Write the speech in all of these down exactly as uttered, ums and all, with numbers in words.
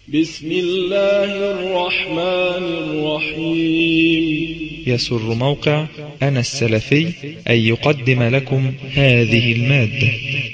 بسم الله الرحمن الرحيم. يسر موقع أنا السلفي أن يقدم لكم هذه المادة.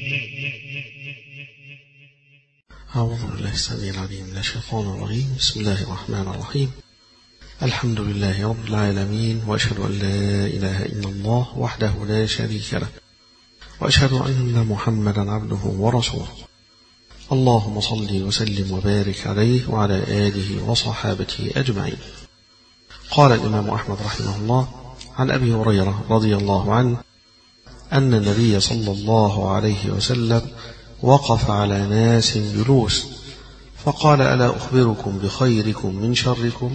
أعوذ بالله السميع العليم من الشيطان الرجيم. بسم الله الرحمن الرحيم. الحمد لله رب العالمين، وأشهد أن لا إله إلا الله وحده لا شريك له، وأشهد أن محمدا عبده ورسوله. اللهم صل وسلم وبارك عليه وعلى آله وصحابته أجمعين. قال الإمام أحمد رحمه الله عن أبي هريرة رضي الله عنه أن النبي صلى الله عليه وسلم وقف على ناس جلوس فقال: ألا أخبركم بخيركم من شركم؟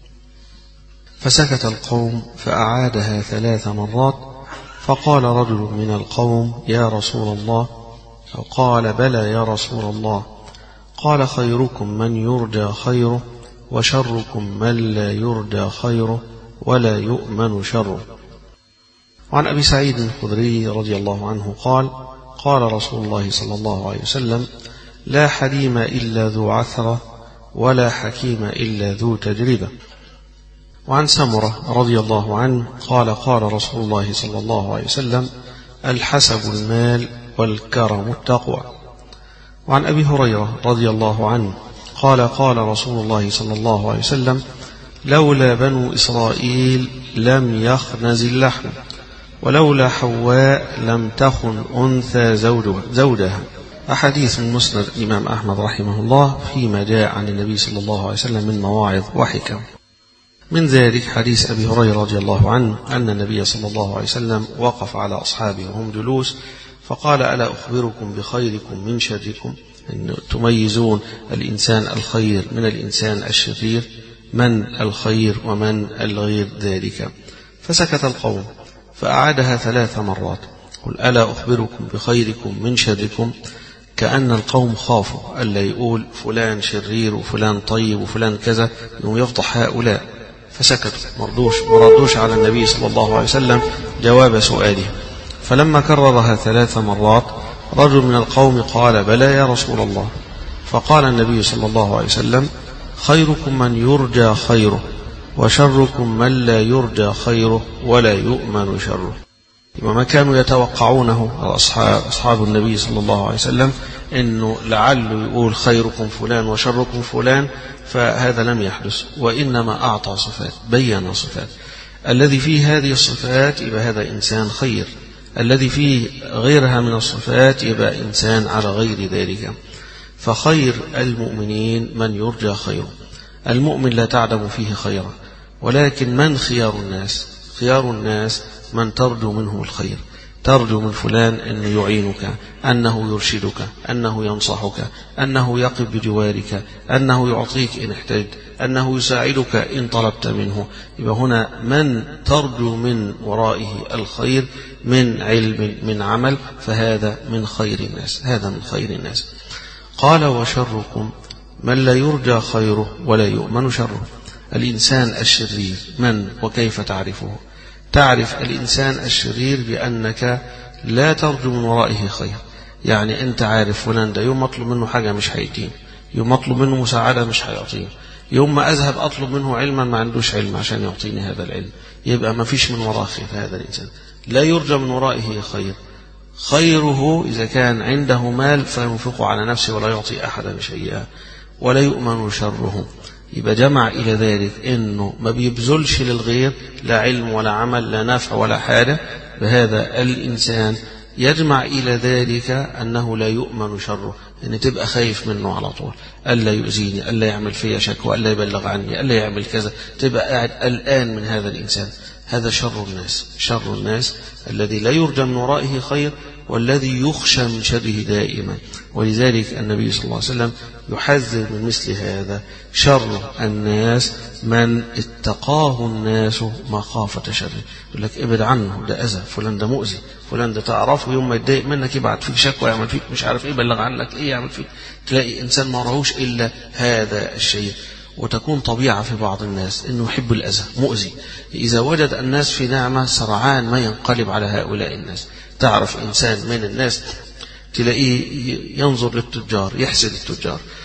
فسكت القوم فأعادها ثلاث مرات، فقال رجل من القوم: يا رسول الله. فقال: بلى يا رسول الله. قال: خيركم من يرجى خيره، وشركم من لا يرجى خيره ولا يؤمن شره. وعن أبي سعيد الخدري رضي الله عنه قال: قال رسول الله صلى الله عليه وسلم: لا حليم إلا ذو عثرة، ولا حكيم إلا ذو تجربة. وعن سمرة رضي الله عنه قال: قال رسول الله صلى الله عليه وسلم: الحسب المال والكرم التقوى. وعن أبي هريرة رضي الله عنه قال: قال رسول الله صلى الله عليه وسلم: لولا بنو إسرائيل لم يخنز اللحم، ولولا حواء لم تخن أنثى زوجها. أحاديث من مسند الإمام أحمد رحمه الله فيما جاء عن النبي صلى الله عليه وسلم من مواعظ وحكم. من ذلك حديث أبي هريرة رضي الله عنه أن النبي صلى الله عليه وسلم وقف على أصحابه وهم جلوس فقال: ألا أخبركم بخيركم من شركم؟ إن تميزون الإنسان الخير من الإنسان الشرير، من الخير ومن الغير ذلك. فسكت القوم فأعادها ثلاث مرات: قل ألا أخبركم بخيركم من شركم؟ كأن القوم خافوا ألا يقول فلان شرير وفلان طيب وفلان كذا، أنه يفضح هؤلاء، فسكتوا مردوش مردوش على النبي صلى الله عليه وسلم جواب سؤاله. فلما كررها ثلاث مرات رجل من القوم قال: بلى يا رسول الله. فقال النبي صلى الله عليه وسلم: خيركم من يرجى خيره، وشركم من لا يرجى خيره ولا يؤمن شره. وما كانوا يتوقعونه أصحاب, أصحاب النبي صلى الله عليه وسلم إنه لعله يقول خيركم فلان وشركم فلان، فهذا لم يحدث، وإنما أعطى صفات، بيّن صفات. الذي فيه هذه الصفات يبقى هذا إنسان خير، الذي فيه غيرها من الصفات يبقى إنسان على غير ذلك. فخير المؤمنين من يرجى خيره. المؤمن لا تعدم فيه خيرا، ولكن من خيار الناس؟ خيار الناس من ترجو منه الخير، ترجو من فلان أنه يعينك، أنه يرشدك، أنه ينصحك، أنه يقف بجوارك، أنه يعطيك إن احتجت، أنه يساعدك إن طلبت منه. يبقى هنا من ترجو من ورائه الخير من علم من عمل، فهذا من خير الناس، هذا من خير الناس. قال: وشركم من لا يرجى خيره ولا يؤمن شره. الإنسان الشرير من وكيف تعرفه؟ تعرف الإنسان الشرير بأنك لا ترجو من ورائه خير. يعني أنت عارف فلان ده يوم أطلب منه حاجة مش هيدين، يوم أطلب منه مساعدة مش هيعطيني، يوم ما أذهب أطلب منه علما ما عندوش علم عشان يعطيني هذا العلم. يبقى ما فيش من وراه خير. هذا الإنسان لا يرجى من ورائه خير. خيره إذا كان عنده مال فينفقه على نفسه ولا يعطي أحدا شيئا، ولا يؤمن شره. يبقى جمع إلى ذلك إنه ما بيبذلش للغير، لا علم ولا عمل، لا نفع ولا حاجة. بهذا الإنسان يجمع إلى ذلك أنه لا يؤمن شره، أن تبقى خايف منه على طول، ألا يؤذيني، ألا يعمل فيا شكوى، ألا يبلغ عني، ألا يعمل كذا، تبقى قاعد قلقان من هذا الإنسان. هذا شر الناس، شر الناس الذي لا يرجى من ورائه خير، والذي يخشى من شره دائما. ولذلك النبي صلى الله عليه وسلم يحذر من مثل هذا. شر الناس من اتقاه الناس مخافة شره. يقول لك ابعد عنه، ده أذى، فلان ده مؤذي، فلان ده تعرفه يوم ما يتضايق منك يبعت فيك شكوى، يعمل فيك مش عارف ايه، يبلغ عنك ايه، يعمل فيك. تلاقي إنسان ما راهوش إلا هذا الشيء. وتكون طبيعة في بعض الناس إنه يحب الأذى، مؤذي. إذا وجد الناس في نعمة سرعان ما ينقلب على هؤلاء الناس. تعرف إنسان من الناس تلاقيه ينظر للتجار، يحسد التجار،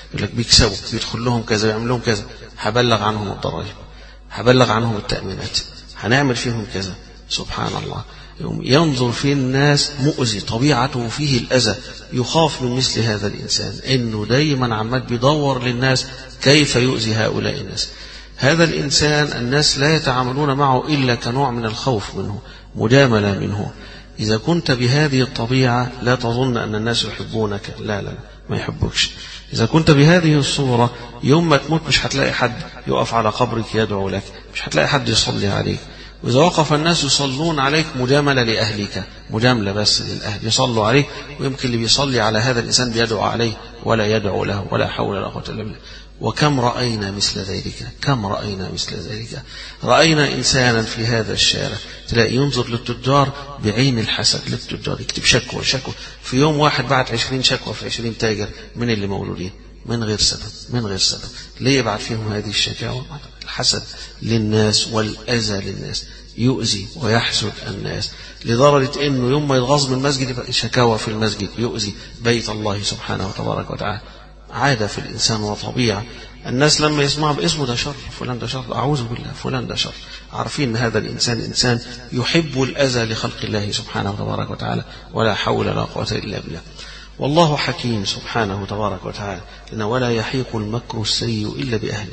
يقول لك بيكسبوا، بيدخل لهم كذا، يعمل لهم كذا، هبلغ عنهم الضرائب، هبلغ عنهم التأمينات، هنعمل فيهم كذا. سبحان الله، ينظر في الناس مؤذي، طبيعته فيه الأذى، يخاف من مثل هذا الإنسان، إنه دايما عمال بيدور للناس كيف يؤذي هؤلاء الناس. هذا الإنسان الناس لا يتعاملون معه إلا كنوع من الخوف منه، مجاملة منه. إذا كنت بهذه الطبيعة لا تظن أن الناس يحبونك، لا لا ما يحبوكش. إذا كنت بهذه الصورة يوم ما تموت مش هتلاقي حد يقف على قبرك يدعو لك، مش هتلاقي حد يصلي عليك. وإذا وقف الناس يصلون عليك مجاملة لأهلك، مجاملة بس للأهل، يصلوا عليك، ويمكن اللي بيصلي على هذا الإنسان بيدعو عليه ولا يدعو له، ولا حول ولا قوة إلا بالله. وكم رأينا مثل ذلك، كم رأينا مثل ذلك. رأينا إنسانا في هذا الشارع تلاقي ينظر للتجار بعين الحسد، للتجار يكتب شكوى شكوى، في يوم واحد بعت عشرين شكوى في عشرين تاجر من اللي مولودين من غير سبب، من غير سبب. ليه يبعت فيهم هذه الشكاوى؟ الحسد للناس والأذى للناس، يؤذي ويحسد الناس لدرجة أنه يوم ما يتغاظ من المسجد يبقى شكاوى في المسجد، يؤذي بيت الله سبحانه وتبارك وتعالى. عادة في الإنسان وطبيعة. الناس لما يسمعوا باسمه ده شر، فلان ده شر، أعوذ بالله، فلان ده شر، عارفين أن هذا الإنسان إنسان يحب الأذى لخلق الله سبحانه وتبارك وتعالى، ولا حول ولا قوة إلا بالله. والله حكيم سبحانه وتبارك وتعالى، إن ولا يحيق المكر السيء إلا بأهله.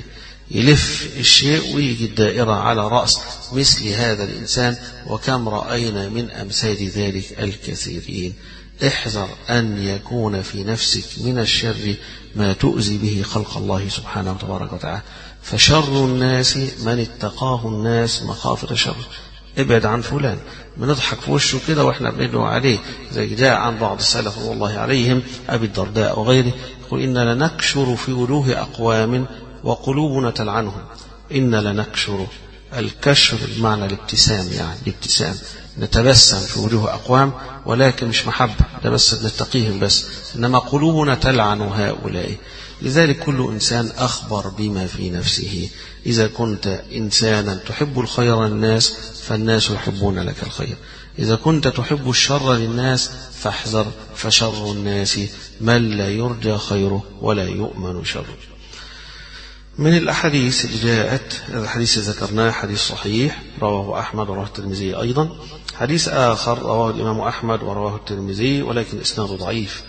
يلف الشيء ويجي الدائرة على رأس مثل هذا الإنسان. وكم رأينا من أمثال ذلك الكثيرين. احذر أن يكون في نفسك من الشر ما تؤذي به خلق الله سبحانه وتبارك وتعالى. فشر الناس من اتقاه الناس مخافة شر. ابعد عن فلان، بنضحك في وشه كده واحنا بندعو عليه، زي جاء عن بعض السلف والله عليهم أبي الدرداء وغيره، يقول إن لنكشر في وجوه أقوام وقلوبنا تلعنهم. إن لنكشر، الكشر بمعنى الابتسام، يعني الابتسام، نتبسم في وجوه أقوام، ولكن مش محبة، ده بس نتقيهم بس، إنما قلوبنا تلعن هؤلاء. لذلك كل إنسان أخبر بما في نفسه. إذا كنت إنسانا تحب الخير للناس فالناس يحبون لك الخير، إذا كنت تحب الشر للناس فاحذر، فشر الناس من لا يرجى خيره ولا يؤمن شره. من الأحاديث اللي جاءت، هذا الحديث ذكرناه حديث صحيح رواه أحمد ورواه الترمذي أيضا. حديث آخر رواه الإمام أحمد ورواه الترمذي ولكن إسناده ضعيف،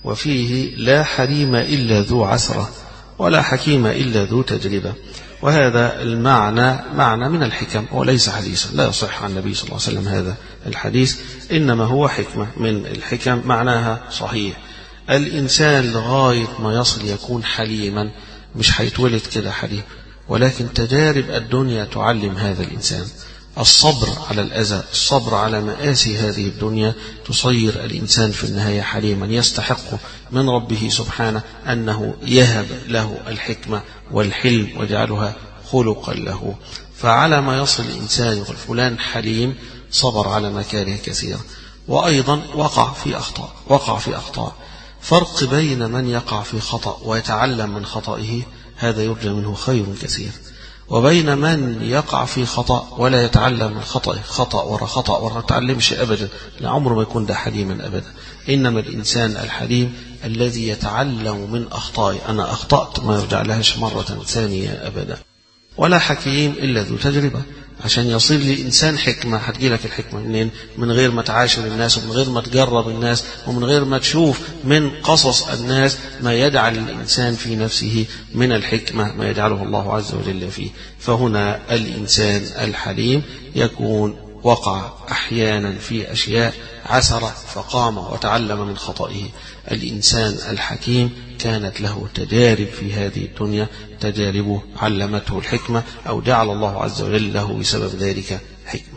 وفيه لا حليم إلا ذو عسرة ولا حكيم إلا ذو تجربة. وهذا المعنى معنى من الحكم وليس حديثا، لا يصح عن النبي صلى الله عليه وسلم هذا الحديث، إنما هو حكمة من الحكم معناها صحيح. الإنسان لغاية ما يصل يكون حليما، مش هيتولد كده حليم، ولكن تجارب الدنيا تعلم هذا الإنسان الصبر على الأذى، الصبر على مآسي هذه الدنيا، تصير الإنسان في النهاية حليما يستحق من ربه سبحانه أنه يهب له الحكمة والحلم ويجعلها خلقا له. فعلى ما يصل الإنسان يقول فلان حليم، صبر على مكاره كثيرا، وأيضا وقع في أخطاء، وقع في أخطاء. فرق بين من يقع في خطأ ويتعلم من خطئه، هذا يرجى منه خير كثير، وبين من يقع في خطأ ولا يتعلم من خطأه، خطأ ورا خطأ ورا تعلمش أبدا، لعمره ما يكون ده حليما أبدا. إنما الإنسان الحليم الذي يتعلم من أخطائه، أنا أخطأت ما يرجع لهاش مرة ثانية أبدا. ولا حكيم إلا ذو تجربة. عشان يصير لإنسان حكمة، هتجيلك الحكمة منين؟ من غير ما تعاشر الناس، ومن غير ما تجرب الناس، ومن غير ما تشوف من قصص الناس ما يجعل الإنسان في نفسه من الحكمة ما يجعله الله عز وجل فيه. فهنا الإنسان الحليم يكون وقع أحيانا في أشياء عثر فقام وتعلم من خطئه. الإنسان الحكيم كانت له تجارب في هذه الدنيا، تجاربه علمته الحكمة أو جعل الله عز وجل له بسبب ذلك حكمة.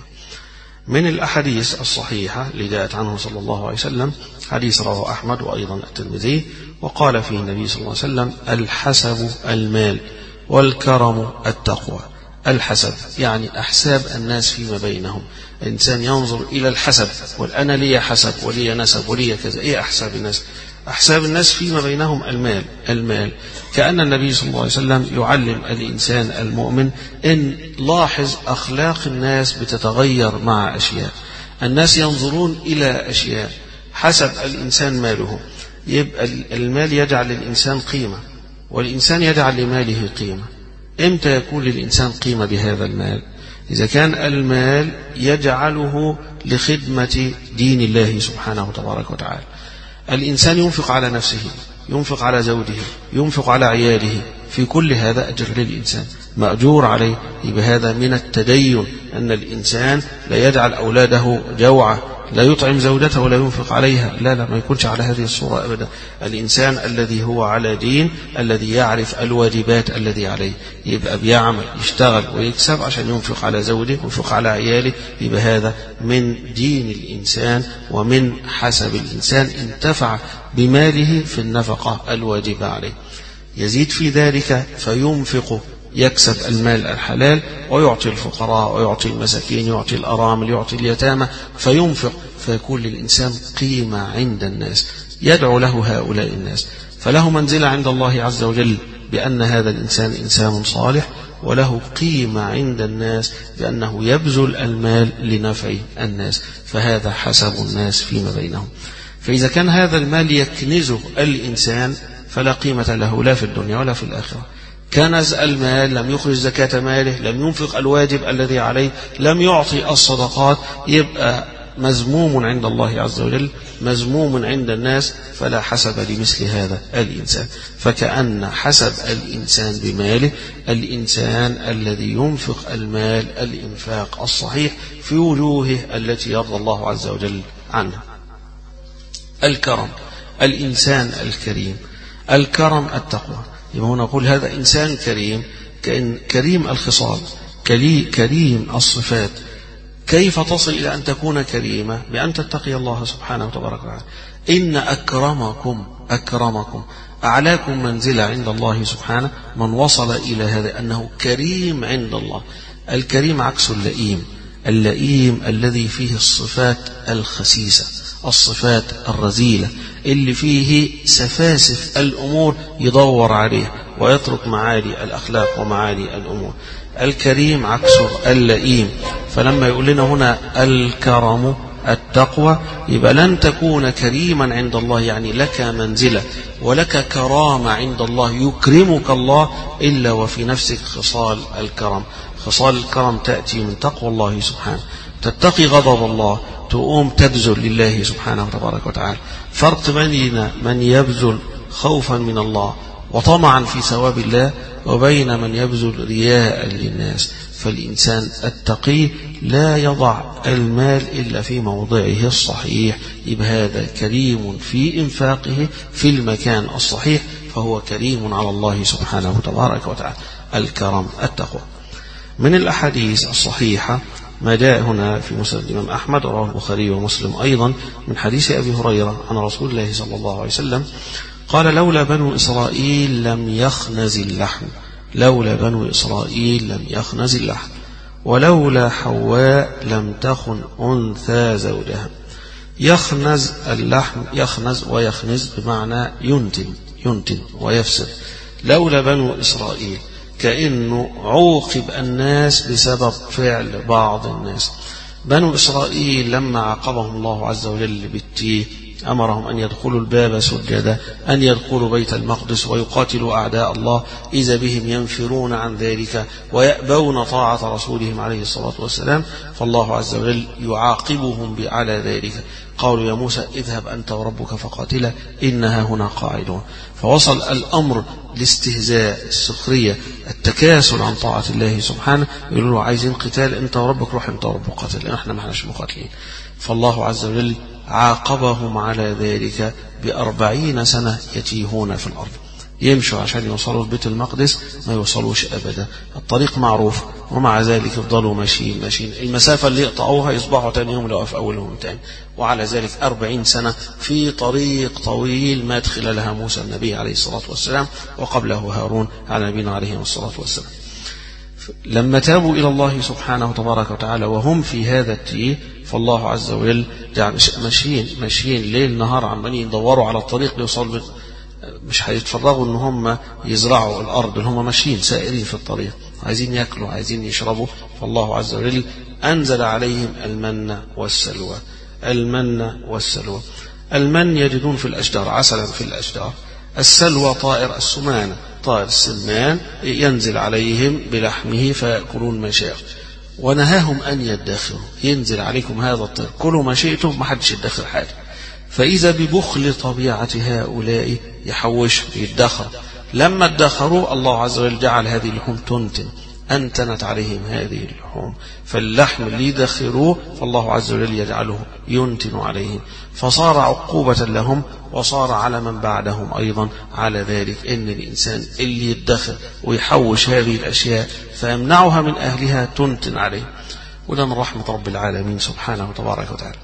من الأحاديث الصحيحة اللي جاءت عنه صلى الله عليه وسلم حديث رواه أحمد وأيضا الترمذي، وقال فيه النبي صلى الله عليه وسلم: الحسب المال والكرم التقوى. الحسب يعني أحساب الناس فيما بينهم. الإنسان ينظر إلى الحسب، والأنا لي حسب ولي نسب ولي كذا. إيه أحساب الناس؟ أحساب الناس فيما بينهم المال. المال كأن النبي صلى الله عليه وسلم يعلم الإنسان المؤمن إن لاحظ أخلاق الناس بتتغير مع أشياء. الناس ينظرون إلى أشياء حسب الإنسان ماله، يبقى المال يجعل للإنسان قيمة، والإنسان يجعل لماله قيمة. إمتى يكون للإنسان قيمة بهذا المال؟ إذا كان المال يجعله لخدمة دين الله سبحانه وتبارك وتعالى. الإنسان ينفق على نفسه، ينفق على زوجه، ينفق على عياله، في كل هذا أجر للإنسان مأجور عليه. بهذا من التدين أن الإنسان لا يجعل أولاده جوعة، لا يطعم زوجته ولا ينفق عليها، لا لا ما يكونش على هذه الصورة أبدا. الإنسان الذي هو على دين، الذي يعرف الواجبات الذي عليه، يبقى بيعمل يشتغل ويكسب عشان ينفق على زوجه وينفق على عياله. يبقى هذا من دين الإنسان ومن حسب الإنسان، انتفع بماله في النفقة الواجبة عليه. يزيد في ذلك فينفق، يكسب المال الحلال ويعطي الفقراء ويعطي المساكين، يعطي الأرامل، يعطي اليتامى، فينفق، فيكون للإنسان قيمة عند الناس، يدعو له هؤلاء الناس، فله منزلة عند الله عز وجل بأن هذا الإنسان إنسان صالح، وله قيمة عند الناس بأنه يبذل المال لنفع الناس، فهذا حسب الناس فيما بينهم. فإذا كان هذا المال يكنزه الإنسان فلا قيمة له لا في الدنيا ولا في الآخرة. كنز المال، لم يخرج زكاة ماله، لم ينفق الواجب الذي عليه، لم يعطي الصدقات، يبقى مذموم عند الله عز وجل، مذموم عند الناس، فلا حسب لمثل هذا الإنسان. فكأن حسب الإنسان بماله الإنسان الذي ينفق المال الإنفاق الصحيح في وجوهه التي يرضى الله عز وجل عنها. الكرم، الإنسان الكريم، الكرم التقوى. يبقى هنا نقول هذا إنسان كريم، كأن كريم الخصال، كريم الصفات. كيف تصل إلى أن تكون كريمة؟ بأن تتقي الله سبحانه وتبارك وتعالى. إن أكرمكم أكرمكم أعلاكم منزلة عند الله سبحانه من وصل إلى هذا أنه كريم عند الله. الكريم عكس اللئيم، اللئيم الذي فيه الصفات الخسيسة، الصفات الرذيلة، اللي فيه سفاسف الأمور يدور عليه ويترك معالي الأخلاق ومعالي الأمور. الكريم عكس اللئيم. فلما يقول لنا هنا الكرم التقوى، يبقى لن تكون كريما عند الله، يعني لك منزلة ولك كرامة عند الله، يكرمك الله إلا وفي نفسك خصال الكرم. خصال الكرم تأتي من تقوى الله سبحانه، تتقي غضب الله، تقوم تبذل لله سبحانه وتبارك وتعالى. فرق بين من يبذل خوفا من الله وطمعا في ثواب الله وبين من يبذل رياء للناس. فالإنسان التقي لا يضع المال إلا في موضعه الصحيح، يبقى هذا كريم في إنفاقه في المكان الصحيح، فهو كريم على الله سبحانه وتبارك وتعالى. الكرم التقوى. من الأحاديث الصحيحة ما جاء هنا في مسند الإمام أحمد، رواه البخاري ومسلم أيضا، من حديث أبي هريرة عن رسول الله صلى الله عليه وسلم قال: لولا بنو إسرائيل لم يخنز اللحم، لولا بنو إسرائيل لم يخنز اللحم، ولولا حواء لم تخن أنثى زوجها. يخنز اللحم، يخنز ويخنز بمعنى ينتن، ينتن ويفسد. لولا بنو إسرائيل كأنه عوقب الناس بسبب فعل بعض الناس. بنو إسرائيل لما عاقبهم الله عز وجل بالتيه أمرهم أن يدخلوا الباب سجدا، أن يدخلوا بيت المقدس ويقاتلوا أعداء الله، إذا بهم ينفرون عن ذلك ويأبون طاعة رسولهم عليه الصلاة والسلام، فالله عز وجل يعاقبهم على ذلك. قالوا: يا موسى اذهب أنت وربك فقاتلا إنها هنا قاعدون. فوصل الأمر الاستهزاء، السخرية، التكاسل عن طاعة الله سبحانه. يقولوا له: عايزين قتال، أنت وربك روح أنت وربك قاتل، لأن احنا ما احناش مقاتلين. فالله عز وجل عاقبهم على ذلك بأربعين سنة يتيهون في الأرض، يمشوا عشان يوصلوا لبيت المقدس ما يوصلوش أبدا، الطريق معروف، ومع ذلك يفضلوا ماشيين ماشيين، المسافة اللي يقطعوها يصبحوا تاني يوم لو في أولهم تاني، وعلى ذلك أربعين سنة في طريق طويل مات خلالها موسى النبي عليه الصلاة والسلام، وقبله هارون على نبينا عليه الصلاة والسلام. لما تابوا إلى الله سبحانه وتبارك وتعالى وهم في هذا التيه، فالله عز وجل ماشيين ماشيين ليل نهار عمالين يدوروا على الطريق ليوصلوا، مش هيتفرغوا ان هم يزرعوا الارض، هم ماشيين سائرين في الطريق، عايزين ياكلوا، عايزين يشربوا. فالله عز وجل انزل عليهم المن والسلوى. المن والسلوى، المن يجدون في الاشجار، عسلا في الاشجار. السلوى طائر السمانة، طائر السمان ينزل عليهم بلحمه فيأكلون ما شاء، ونهاهم أن يدخروا، ينزل عليكم هذا الطير كلوا ما شئتم، ما حدش يدخر حاجة. فإذا ببخل طبيعة هؤلاء يحوشوا يدخر، لما ادخروا الله عز وجل جعل هذه اللحوم تنتن، أنتنت عليهم هذه اللحوم، فاللحم اللي يدخروه فالله عز وجل يجعله ينتن عليهم، فصار عقوبة لهم وصار على من بعدهم أيضا على ذلك، إن الإنسان اللي يدخر ويحوش هذه الأشياء فيمنعها من أهلها تنتن عليه. وده من رحمة رب العالمين سبحانه وتبارك وتعالى.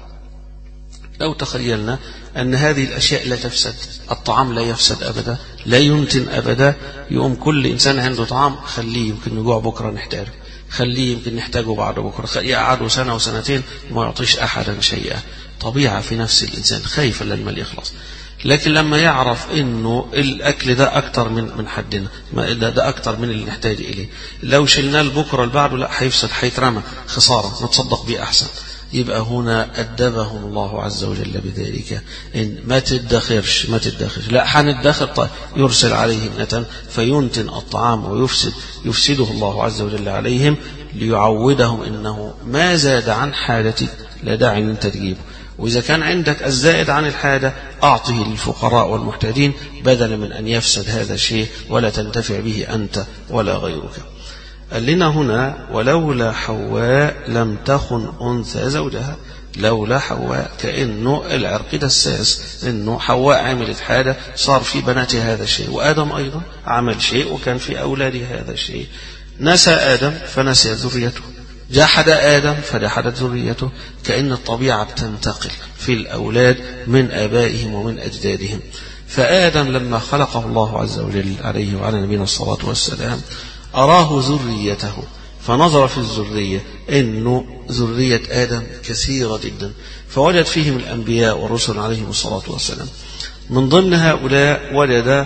لو تخيلنا أن هذه الأشياء لا تفسد، الطعام لا يفسد أبدا، لا ينتن أبدا، يقوم كل إنسان عنده طعام خليه يمكن نجوع بكرة نحتاجه، خليه يمكن نحتاجه بعد بكرة، يقعدوا سنة وسنتين وما يعطيش أحدا شيئا. طبيعة في نفس الإنسان خايف لما المال يخلص. لكن لما يعرف إنه الأكل ده أكتر من من حدنا، ده, ده أكتر من اللي نحتاج إليه، لو شلناه لبكرة لبعده لا هيفسد، هيترمى، خسارة، نتصدق بيه أحسن. يبقى هنا أدبهم الله عز وجل بذلك، إن ما تدخرش ما تدخرش لا هندخر، طيب يرسل عليهم نتن فينتن الطعام ويفسد، يفسده الله عز وجل عليهم ليعودهم إنه ما زاد عن حاجتك لا داعي أن أنت تجيبه، وإذا كان عندك الزائد عن الحاجة أعطه للفقراء والمحتاجين بدلا من أن يفسد هذا الشيء ولا تنتفع به أنت ولا غيرك. قال لنا هنا ولولا حواء لم تخن أنثى زوجها، لولا حواء كأنه العرق دساس، إنه حواء عملت حاجة صار في بناتها هذا الشيء، وآدم أيضا عمل شيء وكان في أولاده هذا الشيء. نسى آدم فنسي ذريته، جحد آدم فجحدت ذريته، كأن الطبيعة بتنتقل في الأولاد من آبائهم ومن أجدادهم. فآدم لما خلقه الله عز وجل عليه وعلى نبينا الصلاة والسلام أراه ذريته، فنظر في الذرية إنه ذرية آدم كثيرة جدا، فوجد فيهم الأنبياء والرسل عليهم الصلاة والسلام. من ضمن هؤلاء وجد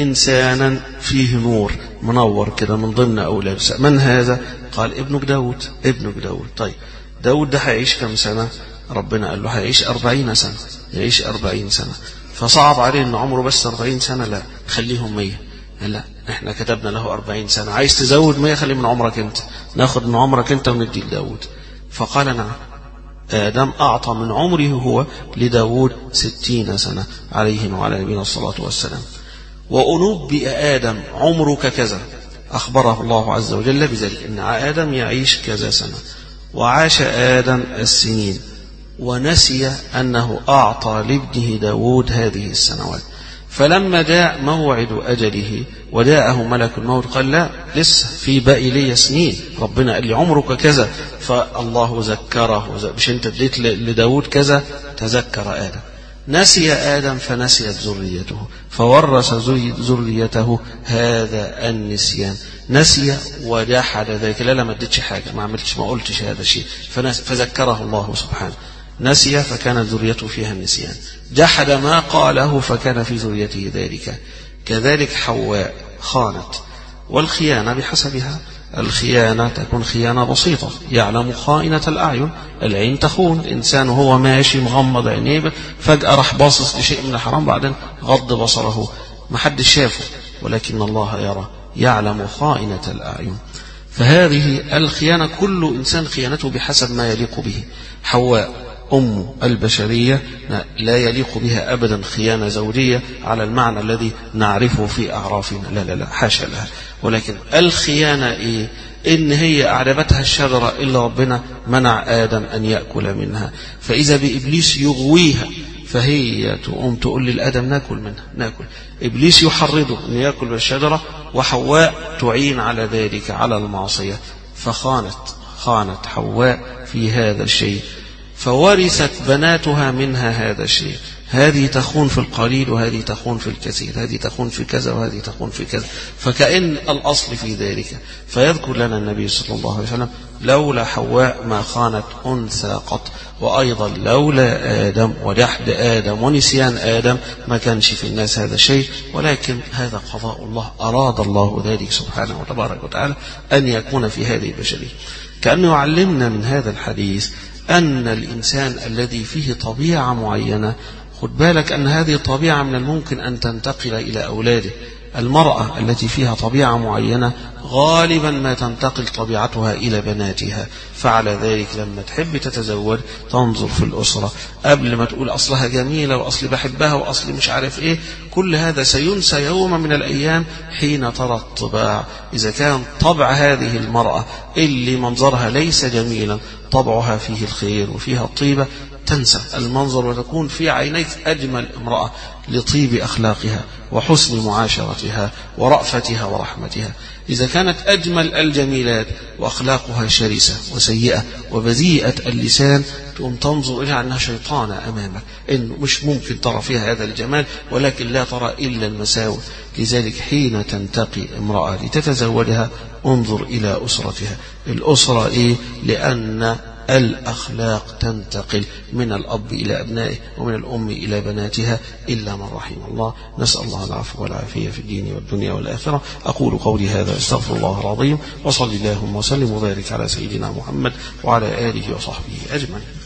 إنسانا فيه نور منور كده من ضمن أولاده. من هذا؟ قال ابنك داود، ابنك داود. طيب داود ده هيعيش كم سنة؟ ربنا قال له هيعيش أربعين سنة، يعيش أربعين سنة. فصعب عليه إن عمره بس أربعين سنة، لا خليهم مية. لا احنا كتبنا له أربعين سنة، عايز تزود مية خلي من عمرك انت، ناخد من عمرك انت وندي لداود. فقال نعم. آدم أعطى من عمره هو لداود ستين سنة عليهم وعلى نبينا الصلاة والسلام. وأنبئ آدم عمرك كذا، أخبره الله عز وجل بذلك إن آدم يعيش كذا سنة. وعاش آدم السنين ونسي أنه أعطى لابنه داود هذه السنوات. فلما جاء موعد أجله وجاءه ملك الموت قال لا لسه في باقي لي سنين، ربنا قال لي عمرك كذا، فالله ذكره، مش انت اديت لداود كذا، تذكر آدم. نسي آدم فنسيت ذريته، فورث ذريته هذا النسيان، نسي وجحد ذلك، لا لا ما اديتش حاجة، ما عملتش، ما قلتش هذا الشيء، فذكره الله سبحانه. نسي فكانت ذريته فيها النسيان، جحد ما قاله فكان في ذريته ذلك. كذلك حواء خانت، والخيانة بحسبها، الخيانة تكون خيانة بسيطة، يعلم خائنة الأعين، العين تخون، إنسان وهو ماشي مغمض عينيه فجأة راح باصص لشيء من الحرام بعدين غض بصره، ما حد شافه، ولكن الله يرى، يعلم خائنة الأعين. فهذه الخيانة كل إنسان خيانته بحسب ما يليق به. حواء أم البشرية لا يليق بها أبدا خيانة زوجية على المعنى الذي نعرفه في أعرافنا، لا لا لا حاشا لها. ولكن الخيانة إيه؟ إن هي أعجبتها الشجرة إلا ربنا منع آدم أن يأكل منها، فإذا بإبليس يغويها فهي تقوم تقول للآدم ناكل منها ناكل، إبليس يحرضه أن يأكل بالشجرة، وحواء تعين على ذلك على المعصية، فخانت خانت حواء في هذا الشيء، فورثت بناتها منها هذا الشيء. هذه تخون في القليل وهذه تخون في الكثير، هذه تخون في كذا وهذه تخون في كذا، فكأن الأصل في ذلك. فيذكر لنا النبي صلى الله عليه وسلم لولا حواء ما خانت أنثى قط، وأيضا لولا آدم وجحد آدم ونسيان آدم ما كانش في الناس هذا الشيء، ولكن هذا قضاء الله، أراد الله ذلك سبحانه وتبارك وتعالى أن يكون في هذه البشرية. كأنه يعلمنا من هذا الحديث أن الإنسان الذي فيه طبيعة معينة خد بالك أن هذه الطبيعة من الممكن أن تنتقل إلى أولاده. المرأة التي فيها طبيعة معينة غالبا ما تنتقل طبيعتها إلى بناتها، فعلى ذلك لما تحب تتزوج تنظر في الأسرة قبل ما تقول أصلها جميلة وأصلي بحبها وأصلي مش عارف إيه. كل هذا سينسى يوم من الأيام حين ترى الطباع. إذا كان طبع هذه المرأة اللي منظرها ليس جميلا طبعها فيه الخير وفيها الطيبة، تنسى المنظر وتكون في عينيك أجمل امرأة لطيب أخلاقها وحسن معاشرتها ورأفتها ورحمتها. إذا كانت أجمل الجميلات وأخلاقها شرسة وسيئة وبذيئة اللسان، تقوم تنظر إليها أنها شيطانة أمامك، إنه مش ممكن ترى فيها هذا الجمال ولكن لا ترى إلا المساوئ. لذلك حين تنتقي امرأة لتتزوجها انظر إلى أسرتها. الأسرة إيه؟ لأن الأخلاق تنتقل من الأب إلى أبنائه ومن الأم إلى بناتها إلا من رحم الله. نسأل الله العفو والعافية في الدين والدنيا والآخرة. أقول قولي هذا أستغفر الله العظيم، وصلي اللهم وسلم وبارك على سيدنا محمد وعلى آله وصحبه أجمعين.